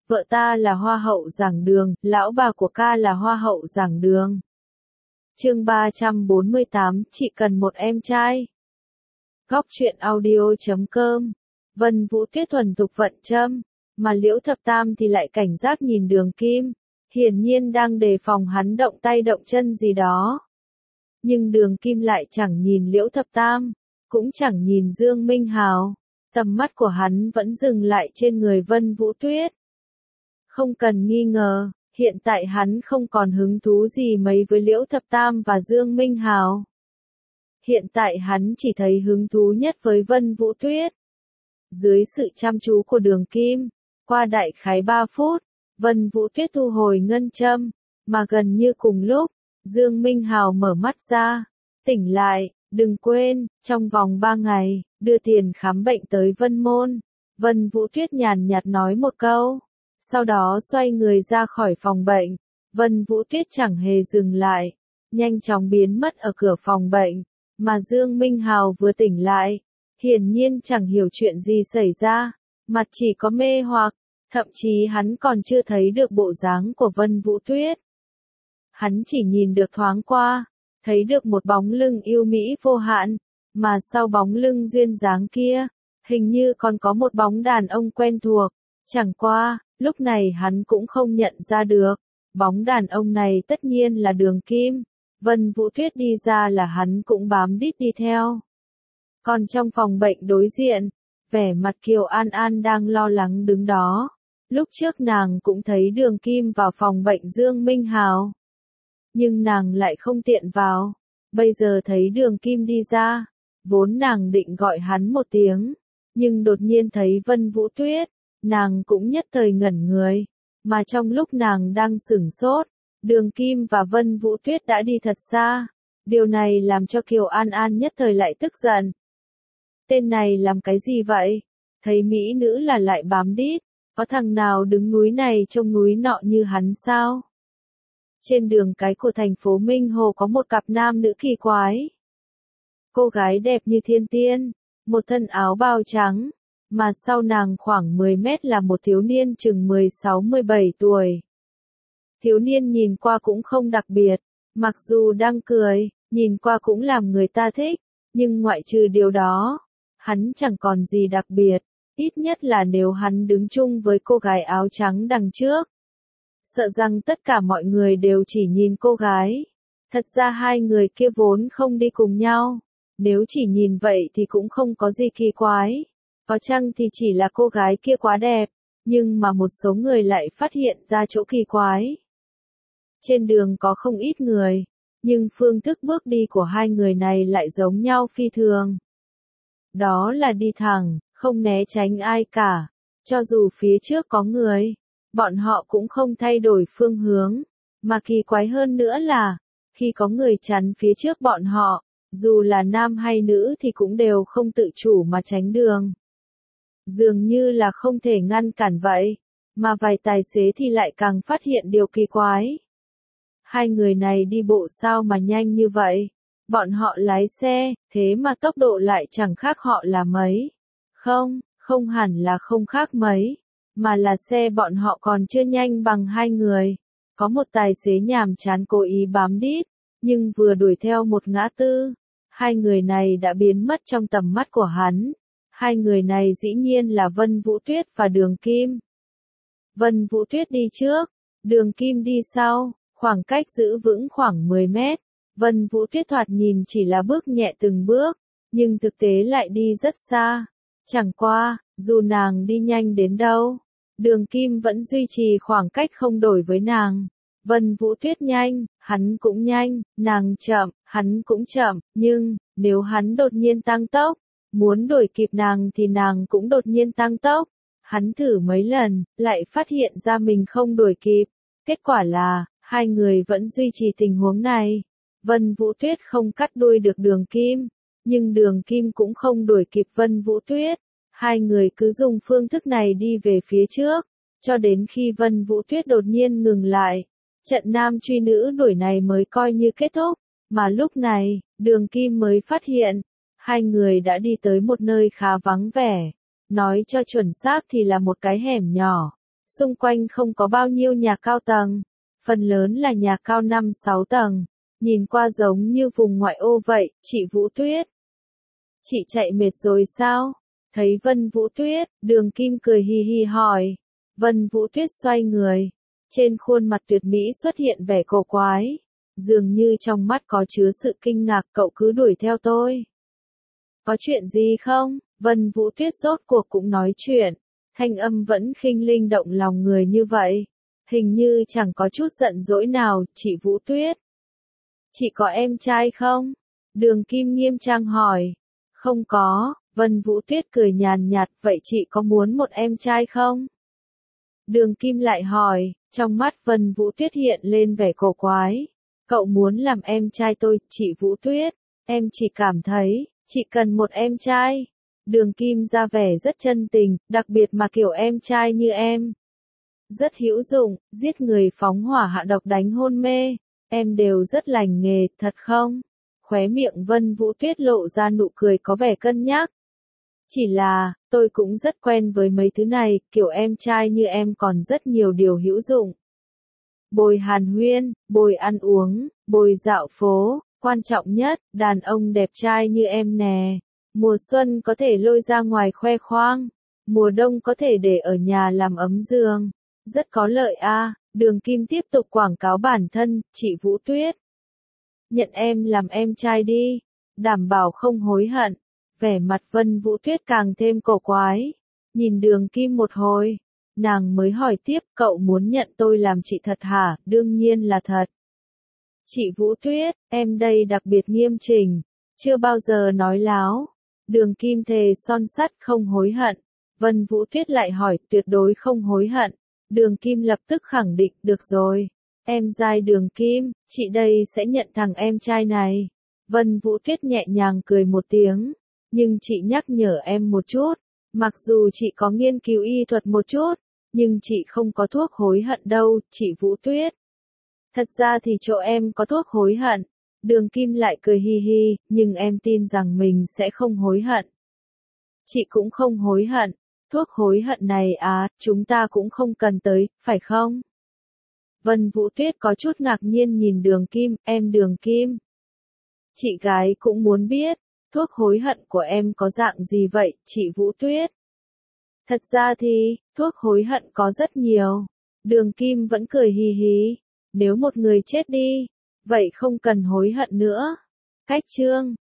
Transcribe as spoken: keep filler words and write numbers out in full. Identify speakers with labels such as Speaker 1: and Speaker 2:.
Speaker 1: vợ ta là hoa hậu giảng đường, lão bà của ca là hoa hậu giảng đường. Chương ba trăm bốn mươi tám, chị cần một em trai. Góc truyện audio chấm com. Vân Vũ Tuyết thuần thục vận châm, mà Liễu Thập Tam thì lại cảnh giác nhìn Đường Kim, hiển nhiên đang đề phòng hắn động tay động chân gì đó. Nhưng Đường Kim lại chẳng nhìn Liễu Thập Tam, cũng chẳng nhìn Dương Minh Hào, tầm mắt của hắn vẫn dừng lại trên người Vân Vũ Tuyết. Không cần nghi ngờ, hiện tại hắn không còn hứng thú gì mấy với Liễu Thập Tam và Dương Minh Hào. Hiện tại hắn chỉ thấy hứng thú nhất với Vân Vũ Tuyết. Dưới sự chăm chú của Đường Kim, qua đại khái ba phút, Vân Vũ Tuyết thu hồi ngân châm, mà gần như cùng lúc, Dương Minh Hào mở mắt ra, tỉnh lại, đừng quên, trong vòng ba ngày, đưa tiền khám bệnh tới Vân Môn. Vân Vũ Tuyết nhàn nhạt nói một câu, sau đó xoay người ra khỏi phòng bệnh. Vân Vũ Tuyết chẳng hề dừng lại, nhanh chóng biến mất ở cửa phòng bệnh, mà Dương Minh Hào vừa tỉnh lại, hiển nhiên chẳng hiểu chuyện gì xảy ra, mặt chỉ có mê hoặc, thậm chí hắn còn chưa thấy được bộ dáng của Vân Vũ Tuyết. Hắn chỉ nhìn được thoáng qua, thấy được một bóng lưng yêu mỹ vô hạn, mà sau bóng lưng duyên dáng kia, hình như còn có một bóng đàn ông quen thuộc, chẳng qua, lúc này hắn cũng không nhận ra được, bóng đàn ông này tất nhiên là Đường Kim. Vân Vũ Tuyết đi ra là hắn cũng bám đít đi theo. Còn trong phòng bệnh đối diện, vẻ mặt Kiều An An đang lo lắng đứng đó. Lúc trước nàng cũng thấy Đường Kim vào phòng bệnh Dương Minh Hào, nhưng nàng lại không tiện vào. Bây giờ thấy Đường Kim đi ra, vốn nàng định gọi hắn một tiếng, nhưng đột nhiên thấy Vân Vũ Tuyết, nàng cũng nhất thời ngẩn người, mà trong lúc nàng đang sửng sốt, Đường Kim và Vân Vũ Tuyết đã đi thật xa. Điều này làm cho Kiều An An nhất thời lại tức giận. Tên này làm cái gì vậy? Thấy mỹ nữ là lại bám đít, có thằng nào đứng núi này trông núi nọ như hắn sao? Trên đường cái của thành phố Minh Hồ có một cặp nam nữ kỳ quái. Cô gái đẹp như thiên tiên, một thân áo bao trắng, mà sau nàng khoảng mười mét là một thiếu niên chừng mười sáu mười bảy tuổi. Thiếu niên nhìn qua cũng không đặc biệt, mặc dù đang cười, nhìn qua cũng làm người ta thích, nhưng ngoại trừ điều đó, hắn chẳng còn gì đặc biệt, ít nhất là nếu hắn đứng chung với cô gái áo trắng đằng trước. Sợ rằng tất cả mọi người đều chỉ nhìn cô gái. Thật ra hai người kia vốn không đi cùng nhau, nếu chỉ nhìn vậy thì cũng không có gì kỳ quái, có chăng thì chỉ là cô gái kia quá đẹp, nhưng mà một số người lại phát hiện ra chỗ kỳ quái. Trên đường có không ít người, nhưng phương thức bước đi của hai người này lại giống nhau phi thường. Đó là đi thẳng, không né tránh ai cả, cho dù phía trước có người, bọn họ cũng không thay đổi phương hướng, mà kỳ quái hơn nữa là, khi có người chắn phía trước bọn họ, dù là nam hay nữ thì cũng đều không tự chủ mà tránh đường. Dường như là không thể ngăn cản vậy, mà vài tài xế thì lại càng phát hiện điều kỳ quái. Hai người này đi bộ sao mà nhanh như vậy? Bọn họ lái xe, thế mà tốc độ lại chẳng khác họ là mấy. Không, không hẳn là không khác mấy, mà là xe bọn họ còn chưa nhanh bằng hai người. Có một tài xế nhàm chán cố ý bám đít, nhưng vừa đuổi theo một ngã tư, hai người này đã biến mất trong tầm mắt của hắn. Hai người này dĩ nhiên là Vân Vũ Tuyết và Đường Kim. Vân Vũ Tuyết đi trước, Đường Kim đi sau, khoảng cách giữ vững khoảng mười mét. Vân Vũ Tuyết thoạt nhìn chỉ là bước nhẹ từng bước, nhưng thực tế lại đi rất xa. Chẳng qua, dù nàng đi nhanh đến đâu, Đường Kim vẫn duy trì khoảng cách không đổi với nàng. Vân Vũ Tuyết nhanh, hắn cũng nhanh, nàng chậm, hắn cũng chậm, nhưng, nếu hắn đột nhiên tăng tốc, muốn đuổi kịp nàng thì nàng cũng đột nhiên tăng tốc. Hắn thử mấy lần, lại phát hiện ra mình không đuổi kịp. Kết quả là, hai người vẫn duy trì tình huống này. Vân Vũ Tuyết không cắt đuôi được Đường Kim, nhưng Đường Kim cũng không đuổi kịp Vân Vũ Tuyết. Hai người cứ dùng phương thức này đi về phía trước, cho đến khi Vân Vũ Tuyết đột nhiên ngừng lại. Trận nam truy nữ đuổi này mới coi như kết thúc, mà lúc này, Đường Kim mới phát hiện, hai người đã đi tới một nơi khá vắng vẻ. Nói cho chuẩn xác thì là một cái hẻm nhỏ. Xung quanh không có bao nhiêu nhà cao tầng, phần lớn là nhà cao năm sáu tầng, nhìn qua giống như vùng ngoại ô vậy, chị Vũ Tuyết. Chị chạy mệt rồi sao? Thấy Vân Vũ Tuyết, Đường Kim cười hì hì hỏi. Vân Vũ Tuyết xoay người, trên khuôn mặt tuyệt mỹ xuất hiện vẻ cổ quái, dường như trong mắt có chứa sự kinh ngạc. Cậu cứ đuổi theo tôi. Có chuyện gì không? Vân Vũ Tuyết rốt cuộc cũng nói chuyện, thanh âm vẫn khinh linh động lòng người như vậy, hình như chẳng có chút giận dỗi nào. Chị Vũ Tuyết, chị có em trai không? Đường Kim nghiêm trang hỏi. Không có. Vân Vũ Tuyết cười nhàn nhạt. Vậy chị có muốn một em trai không? Đường Kim lại hỏi, trong mắt Vân Vũ Tuyết hiện lên vẻ cổ quái. Cậu muốn làm em trai tôi? Chị Vũ Tuyết, em chỉ cảm thấy, chị cần một em trai. Đường Kim ra vẻ rất chân tình, đặc biệt mà kiểu em trai như em. Rất hữu dụng, giết người phóng hỏa hạ độc đánh hôn mê. Em đều rất lành nghề, thật không? Khóe miệng Vân Vũ Tuyết lộ ra nụ cười có vẻ cân nhắc. Chỉ là, tôi cũng rất quen với mấy thứ này, kiểu em trai như em còn rất nhiều điều hữu dụng. Bồi hàn huyên, bồi ăn uống, bồi dạo phố, quan trọng nhất, đàn ông đẹp trai như em nè. Mùa xuân có thể lôi ra ngoài khoe khoang, mùa đông có thể để ở nhà làm ấm giường. Rất có lợi a. Đường Kim tiếp tục quảng cáo bản thân. Chị Vũ Tuyết, nhận em làm em trai đi, đảm bảo không hối hận. Vẻ mặt Vân Vũ Tuyết càng thêm cổ quái, nhìn Đường Kim một hồi, nàng mới hỏi tiếp, cậu muốn nhận tôi làm chị thật hả? Đương nhiên là thật. Chị Vũ Tuyết, em đây đặc biệt nghiêm chỉnh, chưa bao giờ nói láo. Đường Kim thề son sắt không hối hận. Vân Vũ Tuyết lại hỏi, tuyệt đối không hối hận. Đường Kim lập tức khẳng định, được rồi. Em giai Đường Kim, chị đây sẽ nhận thằng em trai này. Vân Vũ Tuyết nhẹ nhàng cười một tiếng. Nhưng chị nhắc nhở em một chút, mặc dù chị có nghiên cứu y thuật một chút, nhưng chị không có thuốc hối hận đâu, chị Vũ Tuyết. Thật ra thì chỗ em có thuốc hối hận. Đường Kim lại cười hi hi, nhưng em tin rằng mình sẽ không hối hận. Chị cũng không hối hận. Thuốc hối hận này à, chúng ta cũng không cần tới, phải không? Vân Vũ Tuyết có chút ngạc nhiên nhìn Đường Kim, em Đường Kim. Chị gái cũng muốn biết, thuốc hối hận của em có dạng gì vậy, chị Vũ Tuyết? Thật ra thì, thuốc hối hận có rất nhiều. Đường Kim vẫn cười hì hì. Nếu một người chết đi, vậy không cần hối hận nữa. Cách chương